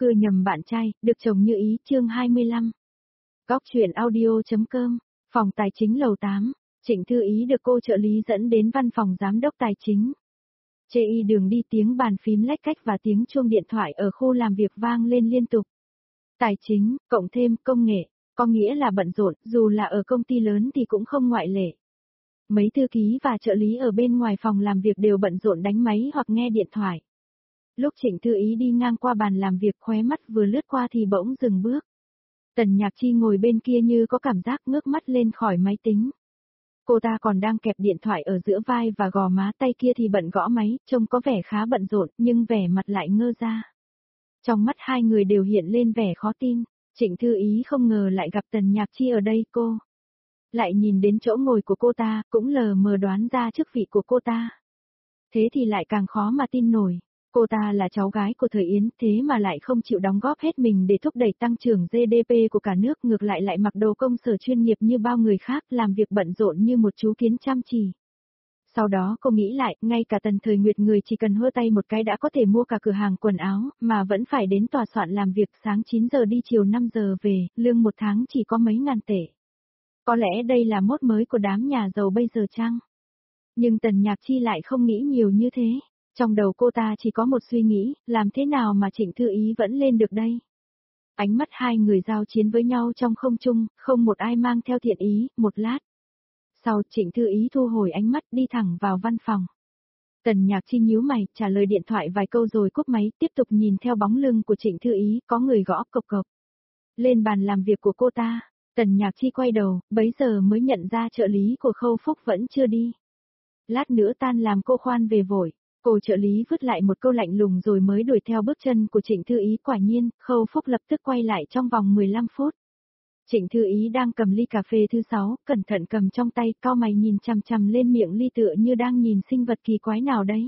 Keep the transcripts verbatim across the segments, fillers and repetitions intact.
Cưa nhầm bạn trai, được chồng như ý, chương hai mươi lăm. Góc truyện audio.com, phòng tài chính lầu tám, Trịnh Thư Ý được cô trợ lý dẫn đến văn phòng giám đốc tài chính. Chê y đường đi tiếng bàn phím lách cách và tiếng chuông điện thoại ở khu làm việc vang lên liên tục. Tài chính, cộng thêm công nghệ, có nghĩa là bận rộn, dù là ở công ty lớn thì cũng không ngoại lệ. Mấy thư ký và trợ lý ở bên ngoài phòng làm việc đều bận rộn đánh máy hoặc nghe điện thoại. Lúc Trịnh Thư Ý đi ngang qua bàn làm việc, khóe mắt vừa lướt qua thì bỗng dừng bước. Tần Nhạc Chi ngồi bên kia như có cảm giác ngước mắt lên khỏi máy tính. Cô ta còn đang kẹp điện thoại ở giữa vai và gò má, tay kia thì bận gõ máy, trông có vẻ khá bận rộn, nhưng vẻ mặt lại ngơ ra. Trong mắt hai người đều hiện lên vẻ khó tin. Trịnh Thư Ý không ngờ lại gặp Tần Nhạc Chi ở đây. Cô lại nhìn đến chỗ ngồi của cô ta, cũng lờ mờ đoán ra chức vị của cô ta. Thế thì lại càng khó mà tin nổi. Cô ta là cháu gái của Thời Yến, thế mà lại không chịu đóng góp hết mình để thúc đẩy tăng trưởng giê đê pê của cả nước, ngược lại lại mặc đồ công sở chuyên nghiệp như bao người khác, làm việc bận rộn như một chú kiến chăm chỉ. Sau đó cô nghĩ lại, ngay cả Tần Thời Nguyệt, người chỉ cần hơ tay một cái đã có thể mua cả cửa hàng quần áo, mà vẫn phải đến tòa soạn làm việc sáng chín giờ đi chiều năm giờ về, lương một tháng chỉ có mấy ngàn tệ. Có lẽ đây là mốt mới của đám nhà giàu bây giờ chăng? Nhưng Tần Nhạc Chi lại không nghĩ nhiều như thế. Trong đầu cô ta chỉ có một suy nghĩ, làm thế nào mà Trịnh Thư Ý vẫn lên được đây? Ánh mắt hai người giao chiến với nhau trong không trung, không một ai mang theo thiện ý. Một lát sau, Trịnh Thư Ý thu hồi ánh mắt, đi thẳng vào văn phòng. Tần Nhạc Chi nhíu mày, trả lời điện thoại vài câu rồi cúp máy, tiếp tục nhìn theo bóng lưng của Trịnh Thư Ý, có người gõ cộc cộc lên bàn làm việc của cô ta. Tần Nhạc Chi quay đầu, bấy giờ mới nhận ra trợ lý của Khâu Phúc vẫn chưa đi. Lát nữa tan làm cô khoan về vội. Cô trợ lý vứt lại một câu lạnh lùng rồi mới đuổi theo bước chân của Trịnh Thư Ý. Quả nhiên, Khâu Phúc lập tức quay lại trong vòng mười lăm phút. Trịnh Thư Ý đang cầm ly cà phê thứ sáu, cẩn thận cầm trong tay, cau mày nhìn chằm chằm lên miệng ly tựa như đang nhìn sinh vật kỳ quái nào đấy.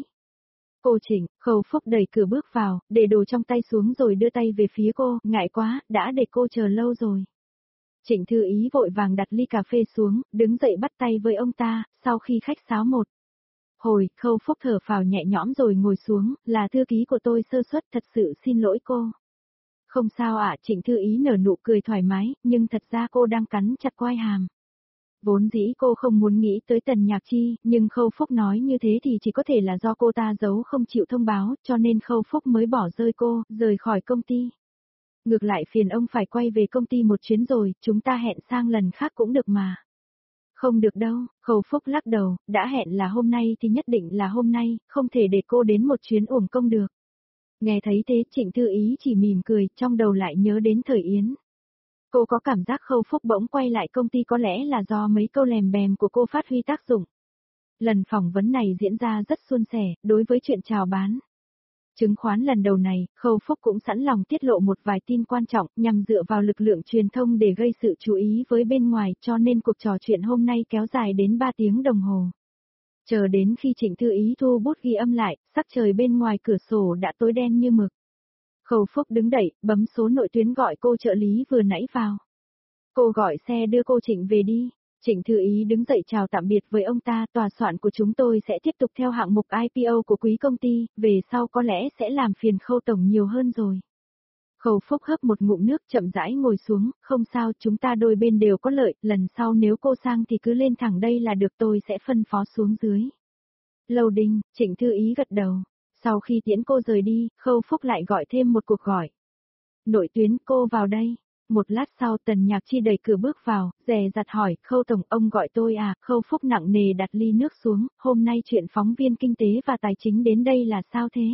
Cô Trịnh, Khâu Phúc đẩy cửa bước vào, để đồ trong tay xuống rồi đưa tay về phía cô, ngại quá, đã để cô chờ lâu rồi. Trịnh Thư Ý vội vàng đặt ly cà phê xuống, đứng dậy bắt tay với ông ta, sau khi khách sáo một hồi, Khâu Phúc thở phào nhẹ nhõm rồi ngồi xuống, là thư ký của tôi sơ suất, thật sự xin lỗi cô. Không sao ạ, Trịnh Thư Ý nở nụ cười thoải mái, nhưng thật ra cô đang cắn chặt quai hàm. Vốn dĩ cô không muốn nghĩ tới Tần Nhạc Chi, nhưng Khâu Phúc nói như thế thì chỉ có thể là do cô ta giấu không chịu thông báo, cho nên Khâu Phúc mới bỏ rơi cô, rời khỏi công ty. Ngược lại phiền ông phải quay về công ty một chuyến rồi, chúng ta hẹn sang lần khác cũng được mà. Không được đâu, Khâu Phúc lắc đầu, đã hẹn là hôm nay thì nhất định là hôm nay, không thể để cô đến một chuyến uổng công được. Nghe thấy thế, Trịnh Thư Ý chỉ mỉm cười, trong đầu lại nhớ đến Thời Yến. Cô có cảm giác Khâu Phúc bỗng quay lại công ty có lẽ là do mấy câu lèm bèm của cô phát huy tác dụng. Lần phỏng vấn này diễn ra rất suôn sẻ, đối với chuyện chào bán chứng khoán lần đầu này, Khâu Phúc cũng sẵn lòng tiết lộ một vài tin quan trọng nhằm dựa vào lực lượng truyền thông để gây sự chú ý với bên ngoài, cho nên cuộc trò chuyện hôm nay kéo dài đến ba tiếng đồng hồ. Chờ đến khi Trịnh Thư Ý thu bút ghi âm lại, sắc trời bên ngoài cửa sổ đã tối đen như mực. Khâu Phúc đứng dậy, bấm số nội tuyến gọi cô trợ lý vừa nãy vào. Cô gọi xe đưa cô Trịnh về đi. Trịnh Thư Ý đứng dậy chào tạm biệt với ông ta, tòa soạn của chúng tôi sẽ tiếp tục theo hạng mục i pê o của quý công ty, về sau có lẽ sẽ làm phiền Khâu tổng nhiều hơn rồi. Khâu Phúc hấp một ngụm nước, chậm rãi ngồi xuống, không sao, chúng ta đôi bên đều có lợi, lần sau nếu cô sang thì cứ lên thẳng đây là được, tôi sẽ phân phó xuống dưới. Loading, Trịnh Thư Ý gật đầu. Sau khi tiễn cô rời đi, Khâu Phúc lại gọi thêm một cuộc gọi. Nội tuyến, cô vào đây. Một lát sau Tần Nhạc Chi đẩy cửa bước vào, dè dặt hỏi, Khâu tổng, ông gọi tôi à? Khâu Phúc nặng nề đặt ly nước xuống, hôm nay chuyện phóng viên kinh tế và tài chính đến đây là sao thế?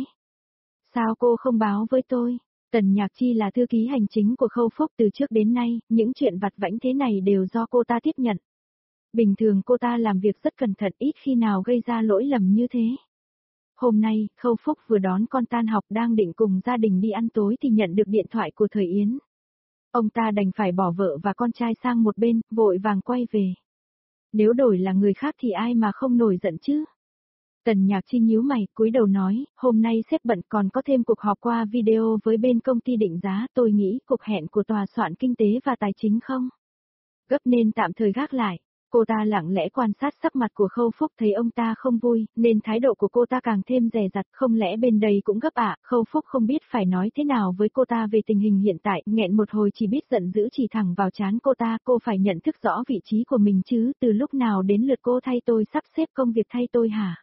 Sao cô không báo với tôi? Tần Nhạc Chi là thư ký hành chính của Khâu Phúc, từ trước đến nay, những chuyện vặt vãnh thế này đều do cô ta tiếp nhận. Bình thường cô ta làm việc rất cẩn thận, ít khi nào gây ra lỗi lầm như thế. Hôm nay, Khâu Phúc vừa đón con tan học, đang định cùng gia đình đi ăn tối thì nhận được điện thoại của Thời Yến. Ông ta đành phải bỏ vợ và con trai sang một bên, vội vàng quay về. Nếu đổi là người khác thì ai mà không nổi giận chứ? Tần Nhạc Chi nhíu mày, cúi đầu nói, hôm nay sếp bận, còn có thêm cuộc họp qua video với bên công ty định giá, tôi nghĩ cuộc hẹn của tòa soạn kinh tế và tài chính không gấp nên tạm thời gác lại. Cô ta lặng lẽ quan sát sắc mặt của Khâu Phúc, thấy ông ta không vui, nên thái độ của cô ta càng thêm dè dặt, không lẽ bên đây cũng gấp ạ? Khâu Phúc không biết phải nói thế nào với cô ta về tình hình hiện tại, nghẹn một hồi chỉ biết giận dữ chỉ thẳng vào trán cô ta, cô phải nhận thức rõ vị trí của mình chứ, từ lúc nào đến lượt cô thay tôi sắp xếp công việc thay tôi hả?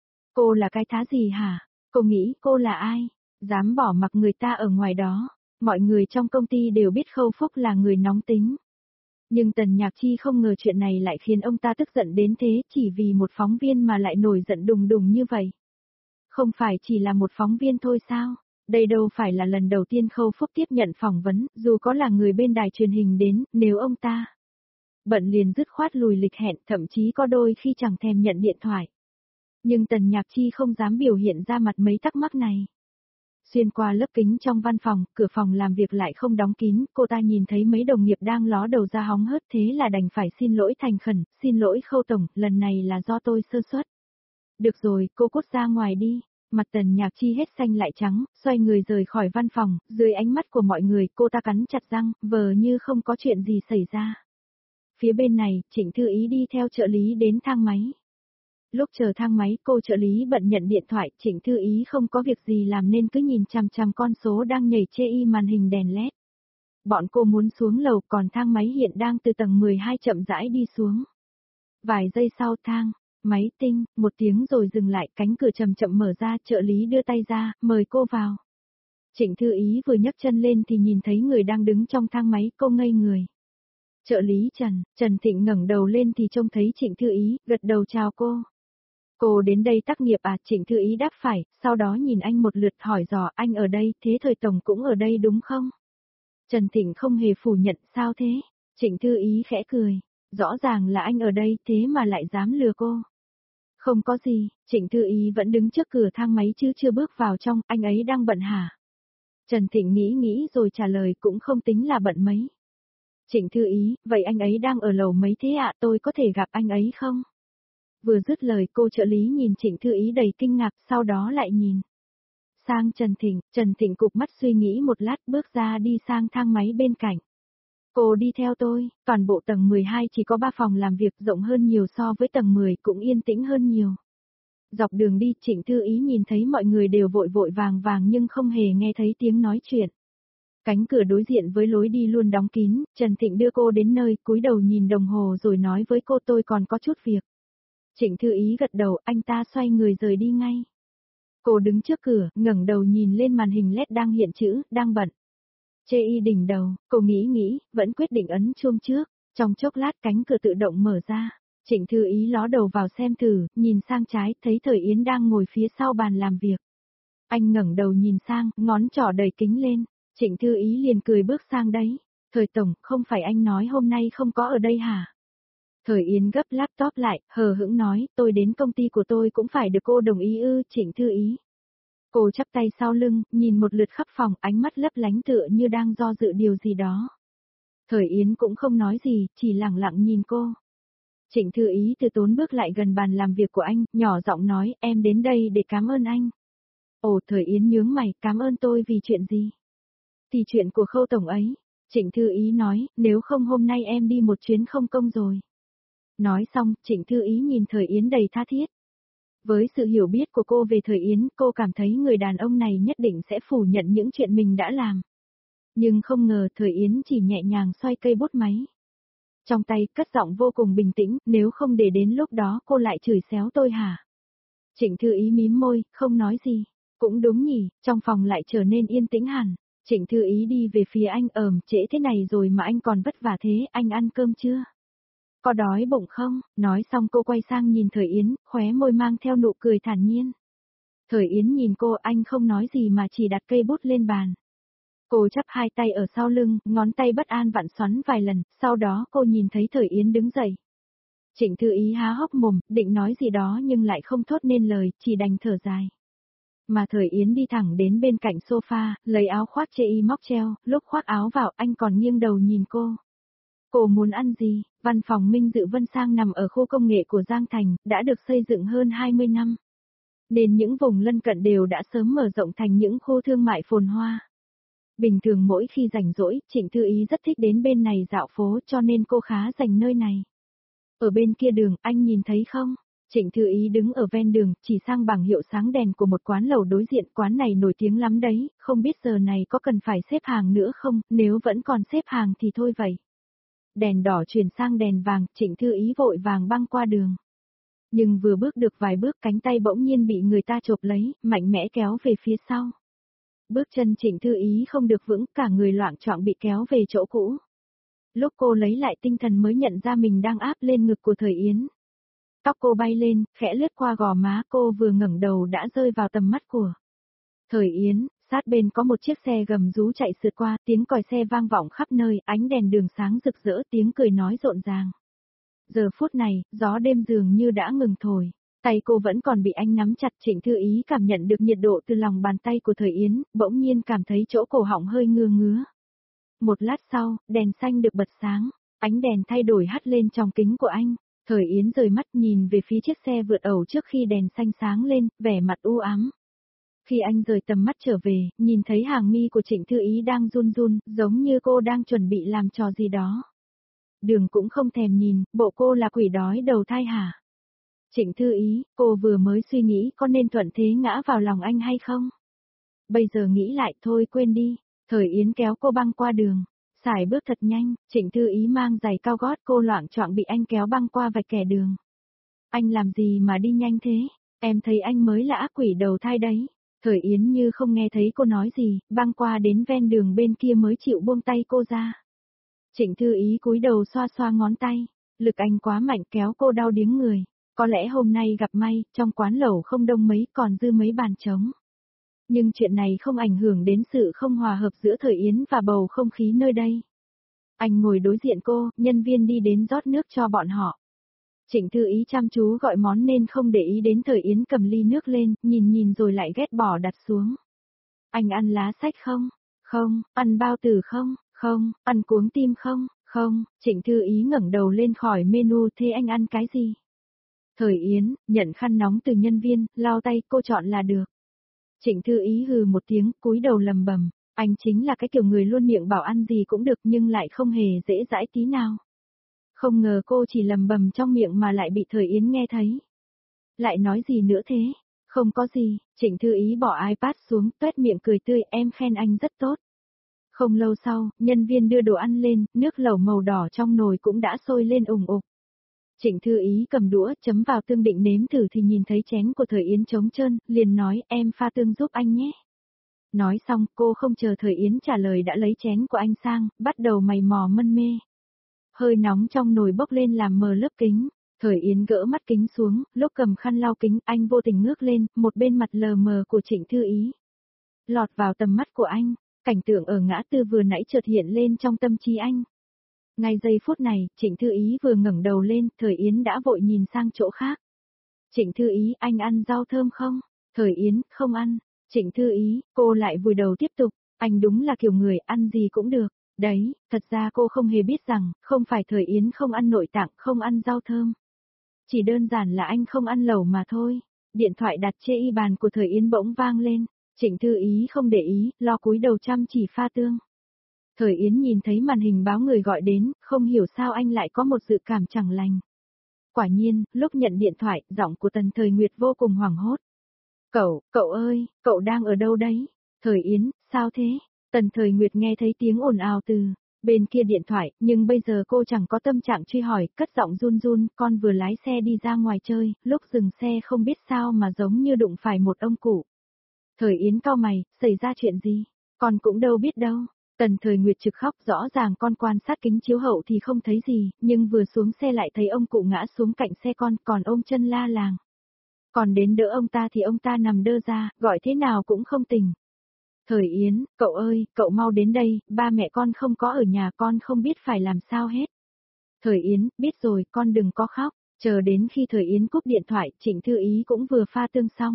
Cô là cái thá gì hả? Cô nghĩ cô là ai? Dám bỏ mặc người ta ở ngoài đó. Mọi người trong công ty đều biết Khâu Phúc là người nóng tính. Nhưng Tần Nhạc Chi không ngờ chuyện này lại khiến ông ta tức giận đến thế, chỉ vì một phóng viên mà lại nổi giận đùng đùng như vậy. Không phải chỉ là một phóng viên thôi sao? Đây đâu phải là lần đầu tiên Khâu Phúc tiếp nhận phỏng vấn, dù có là người bên đài truyền hình đến, nếu ông ta bận liền dứt khoát lùi lịch hẹn, thậm chí có đôi khi chẳng thèm nhận điện thoại. Nhưng Tần Nhạc Chi không dám biểu hiện ra mặt mấy thắc mắc này. Xuyên qua lớp kính trong văn phòng, cửa phòng làm việc lại không đóng kín, cô ta nhìn thấy mấy đồng nghiệp đang ló đầu ra hóng hớt, thế là đành phải xin lỗi thành khẩn, xin lỗi Khâu tổng, lần này là do tôi sơ suất. Được rồi, cô cút ra ngoài đi. Mặt Tần Nhạc Chi hết xanh lại trắng, xoay người rời khỏi văn phòng, dưới ánh mắt của mọi người, cô ta cắn chặt răng, vờ như không có chuyện gì xảy ra. Phía bên này, Trịnh Thư Ý đi theo trợ lý đến thang máy. Lúc chờ thang máy, cô trợ lý bận nhận điện thoại, Trịnh Thư Ý không có việc gì làm nên cứ nhìn chằm chằm con số đang nhảy chê y màn hình đèn led. Bọn cô muốn xuống lầu, còn thang máy hiện đang từ tầng mười hai chậm rãi đi xuống. Vài giây sau thang, máy tinh, một tiếng rồi dừng lại, cánh cửa chậm chậm mở ra, trợ lý đưa tay ra, mời cô vào. Trịnh Thư Ý vừa nhấc chân lên thì nhìn thấy người đang đứng trong thang máy, cô ngây người. Trợ lý Trần, Trần Thịnh ngẩng đầu lên thì trông thấy Trịnh Thư Ý, gật đầu chào cô. Cô đến đây tác nghiệp à? Trịnh Thư Ý đáp phải, sau đó nhìn anh một lượt hỏi dò, anh ở đây, thế Thời Tổng cũng ở đây đúng không? Trần Thịnh không hề phủ nhận, sao thế? Trịnh Thư Ý khẽ cười, rõ ràng là anh ở đây, thế mà lại dám lừa cô. Không có gì, Trịnh Thư Ý vẫn đứng trước cửa thang máy chứ chưa bước vào trong, anh ấy đang bận hả? Trần Thịnh nghĩ nghĩ rồi trả lời, cũng không tính là bận mấy. Trịnh Thư Ý, vậy anh ấy đang ở lầu mấy thế ạ, tôi có thể gặp anh ấy không? Vừa dứt lời, cô trợ lý nhìn Trịnh Thư Ý đầy kinh ngạc, sau đó lại nhìn sang Trần Thịnh, Trần Thịnh cụp mắt suy nghĩ một lát, bước ra đi sang thang máy bên cạnh. Cô đi theo tôi, toàn bộ tầng mười hai chỉ có ba phòng làm việc, rộng hơn nhiều so với tầng mười, cũng yên tĩnh hơn nhiều. Dọc đường đi, Trịnh Thư Ý nhìn thấy mọi người đều vội vội vàng vàng nhưng không hề nghe thấy tiếng nói chuyện. Cánh cửa đối diện với lối đi luôn đóng kín, Trần Thịnh đưa cô đến nơi, cúi đầu nhìn đồng hồ rồi nói với cô, tôi còn có chút việc. Trịnh Thư Ý gật đầu, anh ta xoay người rời đi ngay. Cô đứng trước cửa, ngẩng đầu nhìn lên màn hình led đang hiện chữ, đang bận. Chê y đỉnh đầu, cô nghĩ nghĩ, vẫn quyết định ấn chuông trước. Trong chốc lát cánh cửa tự động mở ra. Trịnh Thư Ý ló đầu vào xem thử, nhìn sang trái, thấy Thời Yến đang ngồi phía sau bàn làm việc. Anh ngẩng đầu nhìn sang, ngón trỏ đầy kính lên. Trịnh Thư Ý liền cười bước sang đấy. Thời Tổng, không phải anh nói hôm nay không có ở đây hả? Thời Yến gấp laptop lại, hờ hững nói, tôi đến công ty của tôi cũng phải được cô đồng ý ư, Trịnh Thư Ý. Cô chắp tay sau lưng, nhìn một lượt khắp phòng, ánh mắt lấp lánh tựa như đang do dự điều gì đó. Thời Yến cũng không nói gì, chỉ lặng lặng nhìn cô. Trịnh Thư Ý từ tốn bước lại gần bàn làm việc của anh, nhỏ giọng nói, em đến đây để cảm ơn anh. Ồ, Thời Yến nhướng mày, cảm ơn tôi vì chuyện gì? Thì chuyện của Khâu Tổng ấy. Trịnh Thư Ý nói, nếu không hôm nay em đi một chuyến không công rồi. Nói xong, Trịnh Thư Ý nhìn Thời Yến đầy tha thiết. Với sự hiểu biết của cô về Thời Yến, cô cảm thấy người đàn ông này nhất định sẽ phủ nhận những chuyện mình đã làm. Nhưng không ngờ Thời Yến chỉ nhẹ nhàng xoay cây bút máy. Trong tay, cất giọng vô cùng bình tĩnh, nếu không để đến lúc đó cô lại chửi xéo tôi hả? Trịnh Thư Ý mím môi, không nói gì. Cũng đúng nhỉ, trong phòng lại trở nên yên tĩnh hẳn. Trịnh Thư Ý đi về phía anh, ờm, trễ thế này rồi mà anh còn vất vả thế, anh ăn cơm chưa? Có đói bụng không? Nói xong cô quay sang nhìn Thời Yến, khóe môi mang theo nụ cười thản nhiên. Thời Yến nhìn cô, anh không nói gì mà chỉ đặt cây bút lên bàn. Cô chắp hai tay ở sau lưng, ngón tay bất an vặn xoắn vài lần, sau đó cô nhìn thấy Thời Yến đứng dậy. Trịnh Thư Ý há hốc mồm, định nói gì đó nhưng lại không thốt nên lời, chỉ đành thở dài. Mà Thời Yến đi thẳng đến bên cạnh sofa, lấy áo khoác chê y móc treo, lúc khoác áo vào anh còn nghiêng đầu nhìn cô. Cô muốn ăn gì? Văn phòng Minh Dự Vân Sang nằm ở khu công nghệ của Giang Thành, đã được xây dựng hơn hai mươi năm. Nên những vùng lân cận đều đã sớm mở rộng thành những khu thương mại phồn hoa. Bình thường mỗi khi rảnh rỗi, Trịnh Thư Ý rất thích đến bên này dạo phố cho nên cô khá dành nơi này. Ở bên kia đường, anh nhìn thấy không? Trịnh Thư Ý đứng ở ven đường, chỉ sang bảng hiệu sáng đèn của một quán lẩu đối diện, quán này nổi tiếng lắm đấy, không biết giờ này có cần phải xếp hàng nữa không, nếu vẫn còn xếp hàng thì thôi vậy. Đèn đỏ chuyển sang đèn vàng, Trịnh Thư Ý vội vàng băng qua đường. Nhưng vừa bước được vài bước cánh tay bỗng nhiên bị người ta chộp lấy, mạnh mẽ kéo về phía sau. Bước chân Trịnh Thư Ý không được vững, cả người loạng choạng bị kéo về chỗ cũ. Lúc cô lấy lại tinh thần mới nhận ra mình đang áp lên ngực của Thời Yến. Tóc cô bay lên, khẽ lướt qua gò má, cô vừa ngẩng đầu đã rơi vào tầm mắt của Thời Yến. Sát bên có một chiếc xe gầm rú chạy sượt qua, tiếng còi xe vang vọng khắp nơi, ánh đèn đường sáng rực rỡ, tiếng cười nói rộn ràng. Giờ phút này, gió đêm dường như đã ngừng thổi, tay cô vẫn còn bị anh nắm chặt. Trịnh Thư Ý cảm nhận được nhiệt độ từ lòng bàn tay của Thời Yến, bỗng nhiên cảm thấy chỗ cổ họng hơi ngứa ngứa. Một lát sau, đèn xanh được bật sáng, ánh đèn thay đổi hắt lên trong kính của anh. Thời Yến rời mắt nhìn về phía chiếc xe vượt ẩu trước khi đèn xanh sáng lên, vẻ mặt u ám. Khi anh rời tầm mắt trở về, nhìn thấy hàng mi của Trịnh Thư Ý đang run run, giống như cô đang chuẩn bị làm trò gì đó. Đường cũng không thèm nhìn, bộ cô là quỷ đói đầu thai hả? Trịnh Thư Ý, cô vừa mới suy nghĩ có nên thuận thế ngã vào lòng anh hay không? Bây giờ nghĩ lại thôi quên đi. Thời Yến kéo cô băng qua đường. Sải bước thật nhanh, Trịnh Thư Ý mang giày cao gót, cô loạng choạng bị anh kéo băng qua vạch kẻ đường. Anh làm gì mà đi nhanh thế? Em thấy anh mới là ác quỷ đầu thai đấy. Thời Yến như không nghe thấy cô nói gì, băng qua đến ven đường bên kia mới chịu buông tay cô ra. Trịnh Thư Ý cúi đầu xoa xoa ngón tay, lực anh quá mạnh kéo cô đau điếng người. Có lẽ hôm nay gặp may, trong quán lẩu không đông mấy còn dư mấy bàn trống. Nhưng chuyện này không ảnh hưởng đến sự không hòa hợp giữa Thời Yến và bầu không khí nơi đây. Anh ngồi đối diện cô, nhân viên đi đến rót nước cho bọn họ. Trịnh Thư Ý chăm chú gọi món nên không để ý đến Thời Yến cầm ly nước lên, nhìn nhìn rồi lại ghét bỏ đặt xuống. Anh ăn lá sách không? Không. Ăn bao tử không? Không. Ăn cuống tim không? Không. Trịnh Thư Ý ngẩng đầu lên khỏi menu, thế anh ăn cái gì? Thời Yến, nhận khăn nóng từ nhân viên, lau tay, cô chọn là được. Trịnh Thư Ý hừ một tiếng, cúi đầu lầm bầm, anh chính là cái kiểu người luôn miệng bảo ăn gì cũng được nhưng lại không hề dễ dãi tí nào. Không ngờ cô chỉ lầm bầm trong miệng mà lại bị Thời Yến nghe thấy. Lại nói gì nữa thế? Không có gì. Trịnh Thư Ý bỏ iPad xuống, tuét miệng cười tươi, em khen anh rất tốt. Không lâu sau, nhân viên đưa đồ ăn lên, nước lẩu màu đỏ trong nồi cũng đã sôi lên ủng ục. Trịnh Thư Ý cầm đũa chấm vào tương định nếm thử thì nhìn thấy chén của Thời Yến trống trơn, liền nói em pha tương giúp anh nhé. Nói xong cô không chờ Thời Yến trả lời đã lấy chén của anh sang, bắt đầu mày mò mân mê. Hơi nóng trong nồi bốc lên làm mờ lớp kính. Thời Yến gỡ mắt kính xuống, lúc cầm khăn lau kính anh vô tình ngước lên, một bên mặt lờ mờ của Trịnh Thư Ý lọt vào tầm mắt của anh, cảnh tượng ở ngã tư vừa nãy chợt hiện lên trong tâm trí anh. Ngay giây phút này, Trịnh Thư Ý vừa ngẩng đầu lên, Thời Yến đã vội nhìn sang chỗ khác. Trịnh Thư Ý, anh ăn rau thơm không? Thời Yến, không ăn. Trịnh Thư Ý, cô lại vùi đầu tiếp tục, anh đúng là kiểu người ăn gì cũng được. Đấy, thật ra cô không hề biết rằng, không phải Thời Yến không ăn nội tạng, không ăn rau thơm. Chỉ đơn giản là anh không ăn lẩu mà thôi. Điện thoại đặt trên y bàn của Thời Yến bỗng vang lên. Trịnh Thư Ý không để ý, lo cúi đầu chăm chỉ pha tương. Thời Yến nhìn thấy màn hình báo người gọi đến, không hiểu sao anh lại có một dự cảm chẳng lành. Quả nhiên, lúc nhận điện thoại, giọng của Tần Thời Nguyệt vô cùng hoảng hốt. Cậu, cậu ơi, cậu đang ở đâu đấy? Thời Yến, sao thế? Tần Thời Nguyệt nghe thấy tiếng ồn ào từ bên kia điện thoại, nhưng bây giờ cô chẳng có tâm trạng truy hỏi, cất giọng run run, con vừa lái xe đi ra ngoài chơi, lúc dừng xe không biết sao mà giống như đụng phải một ông cụ. Thời Yến cau mày, xảy ra chuyện gì? Con cũng đâu biết đâu. Tần Thời Nguyệt trực khóc, rõ ràng con quan sát kính chiếu hậu thì không thấy gì, nhưng vừa xuống xe lại thấy ông cụ ngã xuống cạnh xe con, còn ôm chân la làng. Còn đến đỡ ông ta thì ông ta nằm đơ ra, gọi thế nào cũng không tỉnh. Thời Yến, cậu ơi, cậu mau đến đây, ba mẹ con không có ở nhà, con không biết phải làm sao hết. Thời Yến, biết rồi, con đừng có khóc. Chờ đến khi Thời Yến cúp điện thoại, Trịnh Thư Ý cũng vừa pha tương xong.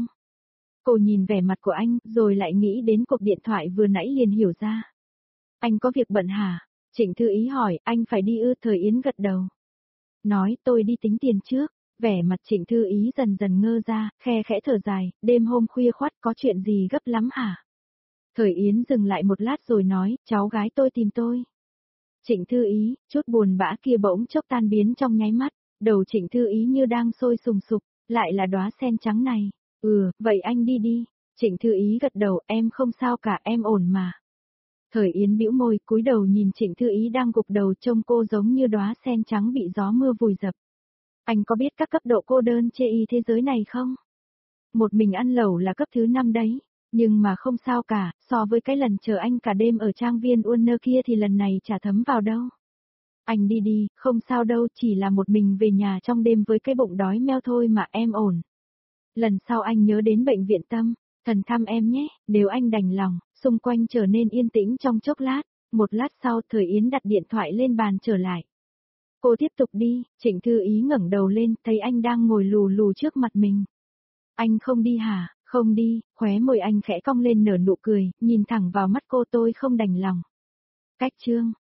Cô nhìn vẻ mặt của anh, rồi lại nghĩ đến cuộc điện thoại vừa nãy liền hiểu ra. Anh có việc bận hả? Trịnh Thư Ý hỏi, anh phải đi ư? Thời Yến gật đầu. Nói, tôi đi tính tiền trước. Vẻ mặt Trịnh Thư Ý dần dần ngơ ra, khe khẽ thở dài, đêm hôm khuya khoắt có chuyện gì gấp lắm hả? Thời Yến dừng lại một lát rồi nói, cháu gái tôi tìm tôi. Trịnh Thư Ý, chút buồn bã kia bỗng chốc tan biến trong nháy mắt, Đầu Trịnh Thư Ý như đang sôi sùng sục, lại là đóa sen trắng này. Ừ, vậy anh đi đi. Trịnh Thư Ý gật đầu, em không sao cả, em ổn mà. Thời Yến bĩu môi, cúi đầu nhìn Trịnh Thư Ý đang gục đầu, trông cô giống như đóa sen trắng bị gió mưa vùi dập. Anh có biết các cấp độ cô đơn chê y thế giới này không? Một mình ăn lẩu là cấp thứ năm đấy, nhưng mà không sao cả, so với cái lần chờ anh cả đêm ở trang viên Uân kia thì lần này chả thấm vào đâu. Anh đi đi, không sao đâu, chỉ là một mình về nhà trong đêm với cái bụng đói meo thôi mà, em ổn. Lần sau anh nhớ đến bệnh viện tâm, thần thăm em nhé, nếu anh đành lòng. Xung quanh trở nên yên tĩnh trong chốc lát, một lát sau Thời Yến đặt điện thoại lên bàn trở lại. Cô tiếp tục đi, Trịnh Thư Ý ngẩng đầu lên, thấy anh đang ngồi lù lù trước mặt mình. Anh không đi hả? Không đi, khóe môi anh khẽ cong lên nở nụ cười, nhìn thẳng vào mắt cô, tôi không đành lòng. Cách chương